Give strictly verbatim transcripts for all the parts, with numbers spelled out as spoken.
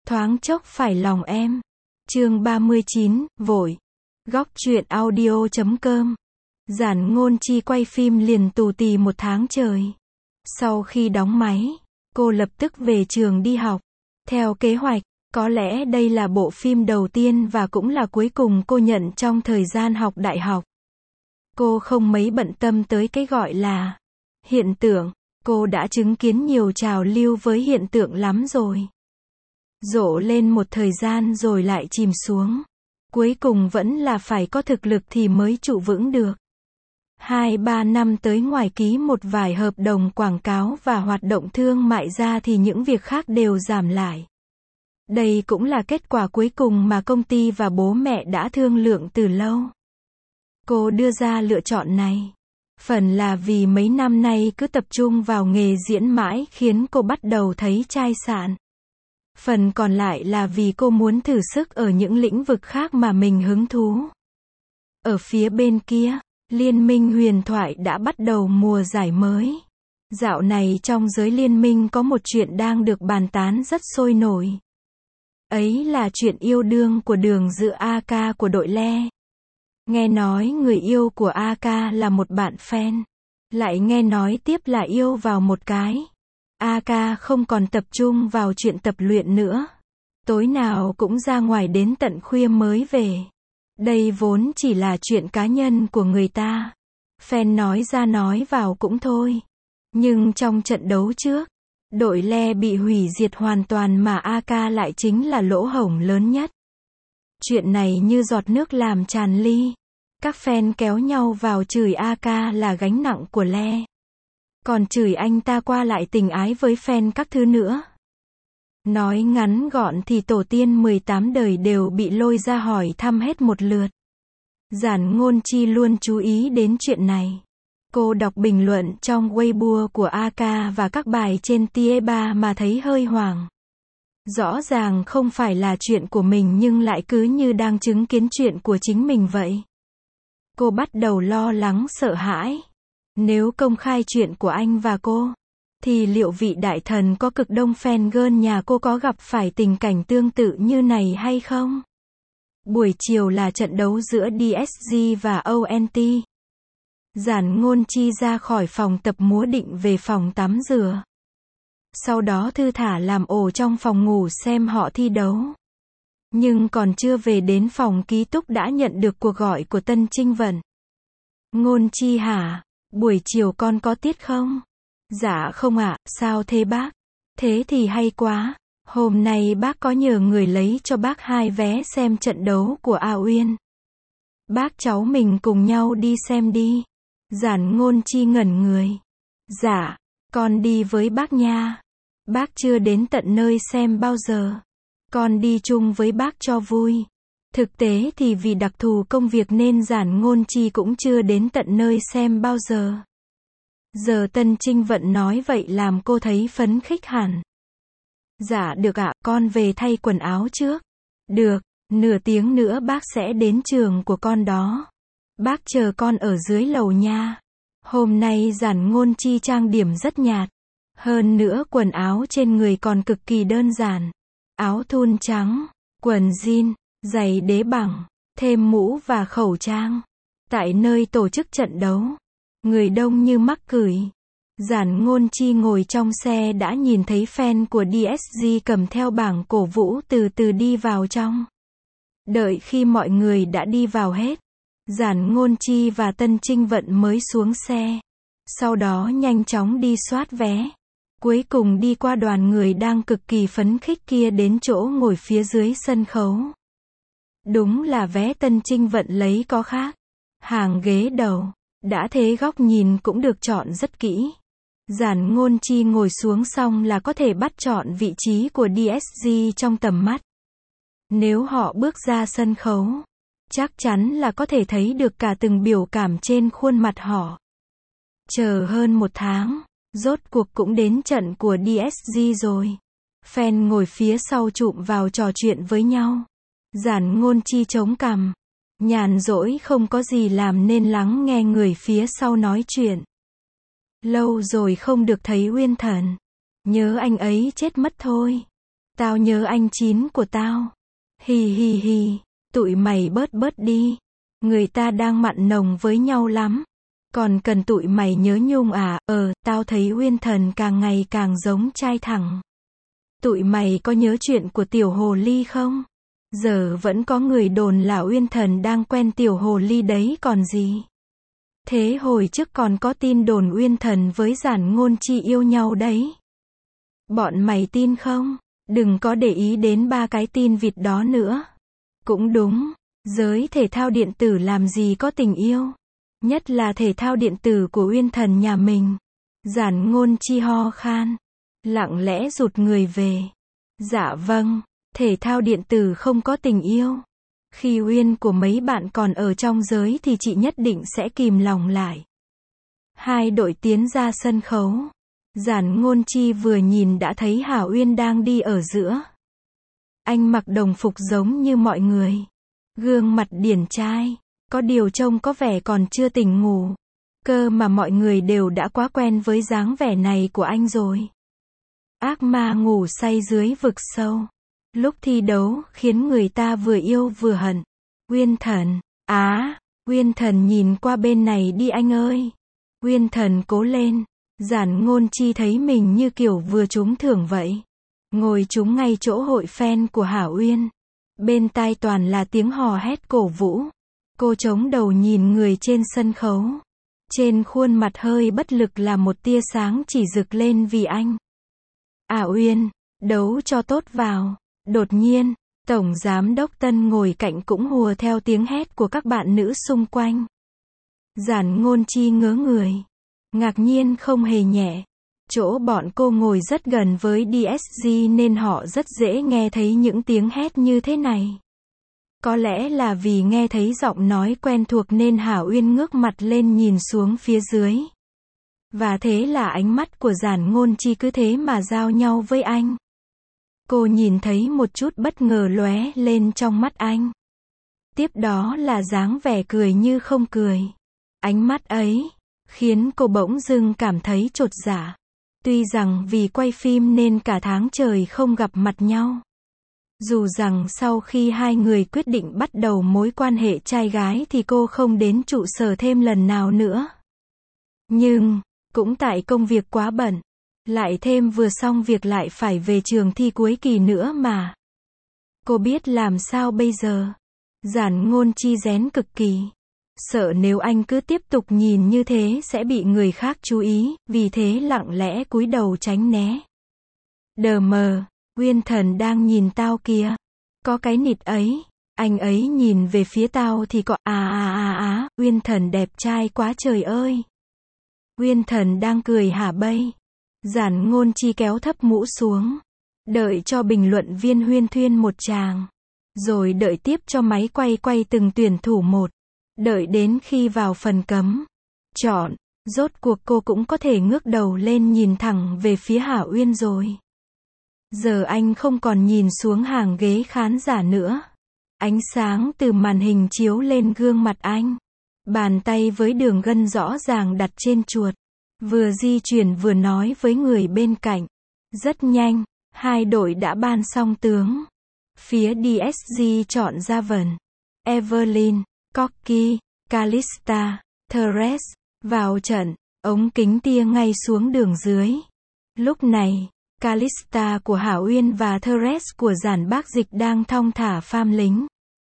Thoáng chốc phải lòng em. Chương ba mươi chín, vội. Góc truyện audio chấm com. Giản Ngôn Chi quay phim liền tù tì một tháng trời. Sau khi đóng máy, cô lập tức về trường đi học. Theo kế hoạch, có lẽ đây là bộ phim đầu tiên và cũng là cuối cùng cô nhận trong thời gian học đại học. Cô không mấy bận tâm tới cái gọi là hiện tượng, cô đã chứng kiến nhiều trào lưu với hiện tượng lắm rồi. Rộ lên một thời gian rồi lại chìm xuống. Cuối cùng vẫn là phải có thực lực thì mới trụ vững được. Hai ba năm tới ngoài ký một vài hợp đồng quảng cáo và hoạt động thương mại ra thì những việc khác đều giảm lại. Đây cũng là kết quả cuối cùng mà công ty và bố mẹ đã thương lượng từ lâu. Cô đưa ra lựa chọn này. Phần là vì mấy năm nay cứ tập trung vào nghề diễn mãi khiến cô bắt đầu thấy chai sạn. Phần còn lại là vì cô muốn thử sức ở những lĩnh vực khác mà mình hứng thú. Ở phía bên kia, Liên minh huyền thoại đã bắt đầu mùa giải mới. Dạo này trong giới liên minh có một chuyện đang được bàn tán rất sôi nổi. Ấy là chuyện yêu đương của Đường Dự a ca của đội Le. Nghe nói người yêu của a ca là một bạn fan. Lại nghe nói tiếp là yêu vào một cái. a ca không còn tập trung vào chuyện tập luyện nữa. Tối nào cũng ra ngoài đến tận khuya mới về. Đây vốn chỉ là chuyện cá nhân của người ta. Fan nói ra nói vào cũng thôi. Nhưng trong trận đấu trước, đội Le bị hủy diệt hoàn toàn mà a ca lại chính là lỗ hổng lớn nhất. Chuyện này như giọt nước làm tràn ly. Các fan kéo nhau vào chửi a ca là gánh nặng của Le. Còn chửi anh ta qua lại tình ái với fan các thứ nữa. Nói ngắn gọn thì tổ tiên mười tám đời đều bị lôi ra hỏi thăm hết một lượt. Giản Ngôn Chi luôn chú ý đến chuyện này. Cô đọc bình luận trong Weibo của a ca và các bài trên Tie ba mà thấy hơi hoảng. Rõ ràng không phải là chuyện của mình nhưng lại cứ như đang chứng kiến chuyện của chính mình vậy. Cô bắt đầu lo lắng sợ hãi. Nếu công khai chuyện của anh và cô, thì liệu vị đại thần có cực đông fan girl nhà cô có gặp phải tình cảnh tương tự như này hay không? Buổi chiều là trận đấu giữa đê ét giê và o en tê. Giản Ngôn Chi ra khỏi phòng tập múa định về phòng tắm rửa. Sau đó thư thả làm ổ trong phòng ngủ xem họ thi đấu. Nhưng còn chưa về đến phòng ký túc đã nhận được cuộc gọi của Tân Trinh Vận. Ngôn Chi hả? Buổi chiều con có tiết không? Dạ không ạ, sao thế bác? Thế thì hay quá. Hôm nay bác có nhờ người lấy cho bác hai vé xem trận đấu của A Uyên. Bác cháu mình cùng nhau đi xem đi. Giản Ngôn Chi ngẩn người. Dạ, con đi với bác nha. Bác chưa đến tận nơi xem bao giờ. Con đi chung với bác cho vui. Thực tế thì vì đặc thù công việc nên Giản Ngôn Chi cũng chưa đến tận nơi xem bao giờ. Giờ Tân Trinh Vận nói vậy làm cô thấy phấn khích hẳn. Dạ được ạ, con về thay quần áo trước. Được, nửa tiếng nữa bác sẽ đến trường của con đó. Bác chờ con ở dưới lầu nha. Hôm nay Giản Ngôn Chi trang điểm rất nhạt. Hơn nữa quần áo trên người còn cực kỳ đơn giản. Áo thun trắng, quần jean, giày đế bằng, thêm mũ và khẩu trang. Tại nơi tổ chức trận đấu, người đông như mắc cười. Giản Ngôn Chi ngồi trong xe đã nhìn thấy fan của đê ét giê cầm theo bảng cổ vũ từ từ đi vào trong. Đợi khi mọi người đã đi vào hết, Giản Ngôn Chi và Tân Trinh Vận mới xuống xe. Sau đó nhanh chóng đi soát vé. Cuối cùng đi qua đoàn người đang cực kỳ phấn khích kia đến chỗ ngồi phía dưới sân khấu. Đúng là vé Tân Trinh Vận lấy có khác. Hàng ghế đầu, đã thế góc nhìn cũng được chọn rất kỹ. Giản Ngôn Chi ngồi xuống xong là có thể bắt chọn vị trí của đê ét giê trong tầm mắt. Nếu họ bước ra sân khấu, chắc chắn là có thể thấy được cả từng biểu cảm trên khuôn mặt họ. Chờ hơn một tháng, rốt cuộc cũng đến trận của đê ét giê rồi. Fan ngồi phía sau chụm vào trò chuyện với nhau. Giản Ngôn Chi chống cằm. Nhàn rỗi không có gì làm nên lắng nghe người phía sau nói chuyện. Lâu rồi không được thấy Uyên Thần. Nhớ anh ấy chết mất thôi. Tao nhớ anh Chín của tao. Hì hì hì, tụi mày bớt bớt đi. Người ta đang mặn nồng với nhau lắm. Còn cần tụi mày nhớ nhung à? Ờ, tao thấy Uyên Thần càng ngày càng giống trai thẳng. Tụi mày có nhớ chuyện của tiểu hồ ly không? Giờ vẫn có người đồn là Uyên Thần đang quen tiểu hồ ly đấy còn gì. Thế hồi trước còn có tin đồn Uyên Thần với Giản Ngôn Chi yêu nhau đấy. Bọn mày tin không? Đừng có để ý đến ba cái tin vịt đó nữa. Cũng đúng, giới thể thao điện tử làm gì có tình yêu. Nhất là thể thao điện tử của Uyên Thần nhà mình. Giản Ngôn Chi ho khan, lặng lẽ rụt người về. Dạ vâng, thể thao điện tử không có tình yêu. Khi Uyên của mấy bạn còn ở trong giới thì chị nhất định sẽ kìm lòng lại. Hai đội tiến ra sân khấu. Giản Ngôn Chi vừa nhìn đã thấy Hà Uyên đang đi ở giữa. Anh mặc đồng phục giống như mọi người. Gương mặt điển trai. Có điều trông có vẻ còn chưa tỉnh ngủ. Cơ mà mọi người đều đã quá quen với dáng vẻ này của anh rồi. Ác ma ngủ say dưới vực sâu. Lúc thi đấu, khiến người ta vừa yêu vừa hận. Uyên Thần, á, à, Uyên Thần nhìn qua bên này đi anh ơi. Uyên Thần cố lên. Giản Ngôn Chi thấy mình như kiểu vừa trúng thưởng vậy. Ngồi trúng ngay chỗ hội fan của Hà Uyên. Bên tai toàn là tiếng hò hét cổ vũ. Cô chống đầu nhìn người trên sân khấu. Trên khuôn mặt hơi bất lực là một tia sáng chỉ rực lên vì anh. À Uyên, đấu cho tốt vào. Đột nhiên, Tổng Giám đốc Tân ngồi cạnh cũng hùa theo tiếng hét của các bạn nữ xung quanh. Giản Ngôn Chi ngớ người. Ngạc nhiên không hề nhẹ. Chỗ bọn cô ngồi rất gần với đê ét giê nên họ rất dễ nghe thấy những tiếng hét như thế này. Có lẽ là vì nghe thấy giọng nói quen thuộc nên Hà Uyên ngước mặt lên nhìn xuống phía dưới. Và thế là ánh mắt của Giản Ngôn Chi cứ thế mà giao nhau với anh. Cô nhìn thấy một chút bất ngờ lóe lên trong mắt anh. Tiếp đó là dáng vẻ cười như không cười. Ánh mắt ấy khiến cô bỗng dưng cảm thấy chột dạ. Tuy rằng vì quay phim nên cả tháng trời không gặp mặt nhau. Dù rằng sau khi hai người quyết định bắt đầu mối quan hệ trai gái thì cô không đến trụ sở thêm lần nào nữa. Nhưng, cũng tại công việc quá bận. Lại thêm vừa xong việc lại phải về trường thi cuối kỳ nữa mà. Cô biết làm sao bây giờ. Giản Ngôn Chi rén cực kỳ. Sợ nếu anh cứ tiếp tục nhìn như thế sẽ bị người khác chú ý, vì thế lặng lẽ cúi đầu tránh né. Đờ mờ, Uyên Thần đang nhìn tao kìa. Có cái nịt ấy. Anh ấy nhìn về phía tao thì có à à à à, Uyên Thần đẹp trai quá trời ơi. Uyên Thần đang cười hả bây. Giản Ngôn Chi kéo thấp mũ xuống. Đợi cho bình luận viên huyên thuyên một tràng. Rồi đợi tiếp cho máy quay quay từng tuyển thủ một. Đợi đến khi vào phần cấm chọn, rốt cuộc cô cũng có thể ngước đầu lên nhìn thẳng về phía Hà Uyên rồi. Giờ anh không còn nhìn xuống hàng ghế khán giả nữa. Ánh sáng từ màn hình chiếu lên gương mặt anh. Bàn tay với đường gân rõ ràng đặt trên chuột. Vừa di chuyển vừa nói với người bên cạnh. Rất nhanh, hai đội đã ban xong tướng. Phía đê ét giê chọn ra Vân, Evelyn, Corky, Calista, Therese vào trận. Ống kính tia ngay xuống đường dưới. Lúc này, Calista của Hà Uyên và Therese của Giản Bác Dịch đang thong thả pham lính.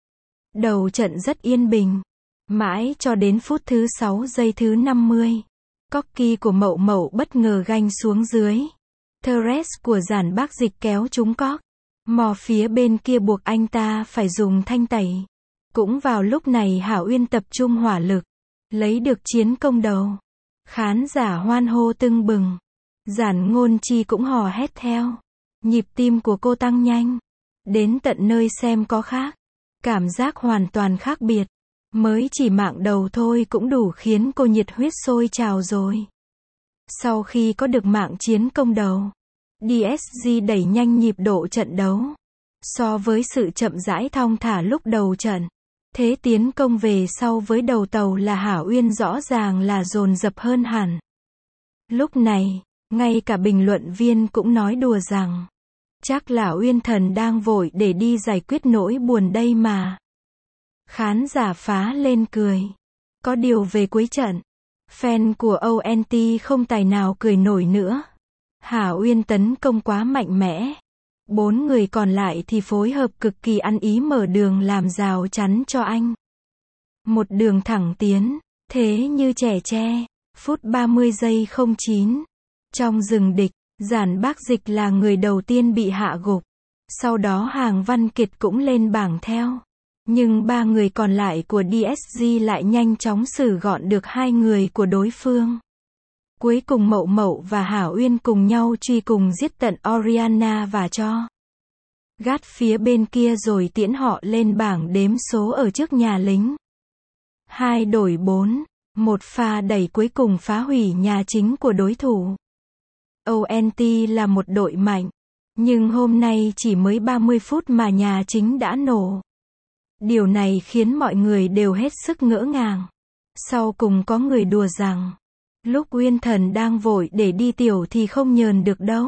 Đầu trận rất yên bình. Mãi cho đến phút thứ sáu giây thứ năm mươi. Corky của Mậu Mậu bất ngờ ganh xuống dưới. Therese của Giản Bác Dịch kéo trúng cóc. Mò phía bên kia buộc anh ta phải dùng thanh tẩy. Cũng vào lúc này Hà Uyên tập trung hỏa lực. Lấy được chiến công đầu. Khán giả hoan hô tưng bừng. Giản Ngôn Chi cũng hò hét theo. Nhịp tim của cô tăng nhanh. Đến tận nơi xem có khác. Cảm giác hoàn toàn khác biệt. Mới chỉ mạng đầu thôi cũng đủ khiến cô nhiệt huyết sôi trào rồi. Sau khi có được mạng chiến công đầu, đê ét giê đẩy nhanh nhịp độ trận đấu. So với sự chậm rãi thong thả lúc đầu trận, thế tiến công về sau với đầu tàu là Hà Uyên rõ ràng là dồn dập hơn hẳn. Lúc này, ngay cả bình luận viên cũng nói đùa rằng, Chắc là Uyên Thần đang vội để đi giải quyết nỗi buồn đây mà. Khán giả phá lên cười. Có điều về cuối trận, fan của o en tê không tài nào cười nổi nữa. Hà Uyên tấn công quá mạnh mẽ. Bốn người còn lại thì phối hợp cực kỳ ăn ý mở đường làm rào chắn cho anh. Một đường thẳng tiến, thế như trẻ tre. Phút ba mươi giây không chín. Trong rừng địch, Giản Bác Dịch là người đầu tiên bị hạ gục. Sau đó Hàng Văn Kiệt cũng lên bảng theo. Nhưng ba người còn lại của đê ét giê lại nhanh chóng xử gọn được hai người của đối phương. Cuối cùng Mậu Mậu và Hà Uyên cùng nhau truy cùng giết tận Oriana và Cho Gát phía bên kia rồi tiễn họ lên bảng đếm số ở trước nhà lính. Hai đổi bốn, một pha đẩy cuối cùng phá hủy nhà chính của đối thủ. o en tê là một đội mạnh, nhưng hôm nay chỉ mới ba mươi phút mà nhà chính đã nổ. Điều này khiến mọi người đều hết sức ngỡ ngàng. Sau cùng có người đùa rằng, lúc Uyên Thần đang vội để đi tiểu thì không nhờn được đâu.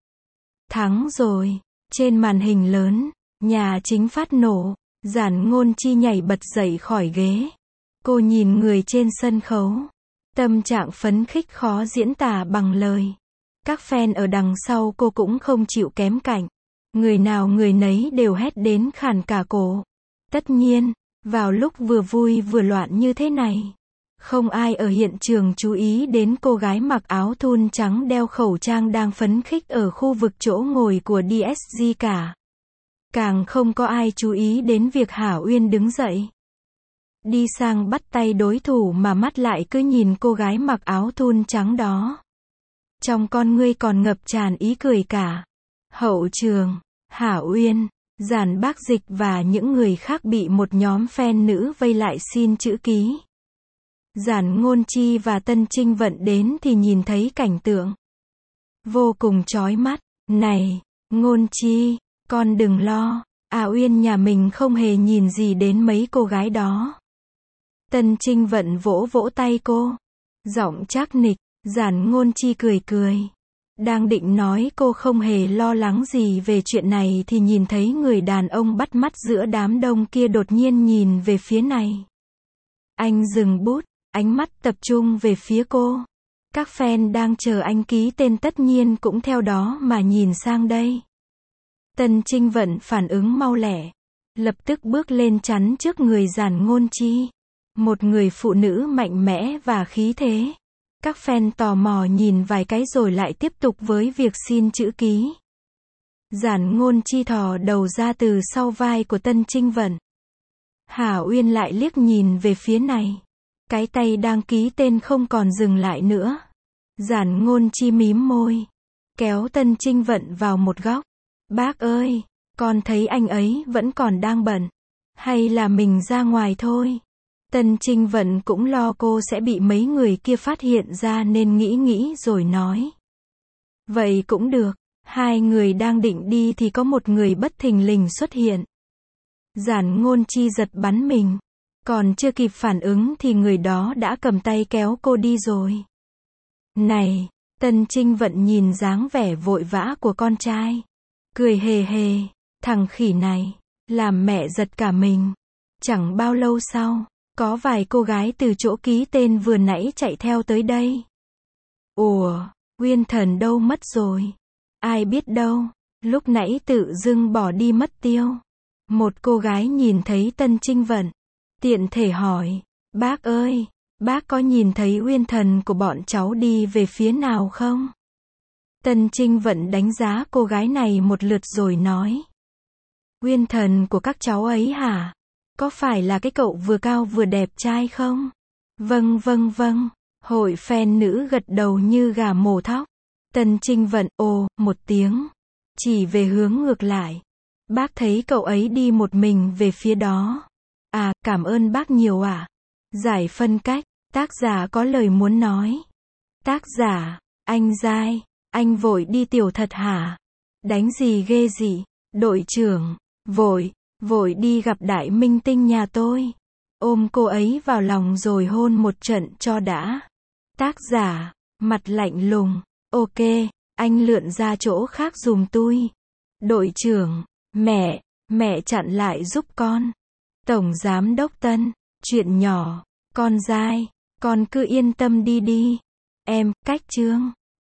Thắng rồi. Trên màn hình lớn, nhà chính phát nổ, Giản Ngôn Chi nhảy bật dậy khỏi ghế. Cô nhìn người trên sân khấu. Tâm trạng phấn khích khó diễn tả bằng lời. Các fan ở đằng sau cô cũng không chịu kém cạnh. Người nào người nấy đều hét đến khàn cả cổ. Tất nhiên, vào lúc vừa vui vừa loạn như thế này, không ai ở hiện trường chú ý đến cô gái mặc áo thun trắng đeo khẩu trang đang phấn khích ở khu vực chỗ ngồi của đê ét giê cả. Càng không có ai chú ý đến việc Hà Uyên đứng dậy, đi sang bắt tay đối thủ mà mắt lại cứ nhìn cô gái mặc áo thun trắng đó. Trong con ngươi còn ngập tràn ý cười cả. Hậu trường, Hà Uyên, Giản Bác Dịch và những người khác bị một nhóm fan nữ vây lại xin chữ ký. Giản Ngôn Chi và Tân Trinh Vận đến thì nhìn thấy cảnh tượng vô cùng chói mắt. Này, Ngôn Chi, con đừng lo, à Uyên nhà mình không hề nhìn gì đến mấy cô gái đó. Tân Trinh Vận vỗ vỗ tay cô. Giọng chắc nịch. Giản Ngôn Chi cười cười. Đang định nói cô không hề lo lắng gì về chuyện này thì nhìn thấy người đàn ông bắt mắt giữa đám đông kia đột nhiên nhìn về phía này. Anh dừng bút, ánh mắt tập trung về phía cô. Các fan đang chờ anh ký tên tất nhiên cũng theo đó mà nhìn sang đây. Tân Trinh Vận phản ứng mau lẹ, lập tức bước lên chắn trước người Giản Ngôn Chi. Một người phụ nữ mạnh mẽ và khí thế. Các fan tò mò nhìn vài cái rồi lại tiếp tục với việc xin chữ ký. Giản Ngôn Chi thò đầu ra từ sau vai của Tân Trinh Vận. Hà Uyên lại liếc nhìn về phía này. Cái tay đang ký tên không còn dừng lại nữa. Giản Ngôn Chi mím môi, kéo Tân Trinh Vận vào một góc. Bác ơi, con thấy anh ấy vẫn còn đang bận. Hay là mình ra ngoài thôi? Tân Trinh Vận cũng lo cô sẽ bị mấy người kia phát hiện ra nên nghĩ nghĩ rồi nói. Vậy cũng được. Hai người đang định đi thì có một người bất thình lình xuất hiện. Giản Ngôn Chi giật bắn mình. Còn chưa kịp phản ứng thì người đó đã cầm tay kéo cô đi rồi. Này, Tân Trinh Vận nhìn dáng vẻ vội vã của con trai. Cười hề hề, thằng khỉ này, làm mẹ giật cả mình. Chẳng bao lâu sau, có vài cô gái từ chỗ ký tên vừa nãy chạy theo tới đây. Ủa, Uyên Thần đâu mất rồi? Ai biết đâu, lúc nãy tự dưng bỏ đi mất tiêu. Một cô gái nhìn thấy Tân Trinh Vận, tiện thể hỏi, bác ơi, bác có nhìn thấy Uyên Thần của bọn cháu đi về phía nào không? Tân Trinh Vận đánh giá cô gái này một lượt rồi nói. Uyên Thần của các cháu ấy hả? Có phải là cái cậu vừa cao vừa đẹp trai không? Vâng vâng vâng, hội fan nữ gật đầu như gà mổ thóc. Tân Trinh Vận ồ, một tiếng, chỉ về hướng ngược lại. Bác thấy cậu ấy đi một mình về phía đó. À, cảm ơn bác nhiều ạ. À? Giải phân cách, tác giả có lời muốn nói. Tác giả, anh dai, anh vội đi tiểu thật hả? Đánh gì ghê gì? Đội trưởng, vội, vội đi gặp đại minh tinh nhà tôi. Ôm cô ấy vào lòng rồi hôn một trận cho đã. Tác giả, mặt lạnh lùng, ok, anh lượn ra chỗ khác giùm tôi. Đội trưởng, mẹ, mẹ chặn lại giúp con. Tổng giám đốc Tân, chuyện nhỏ, con dai, con cứ yên tâm đi đi. Em, cách chương.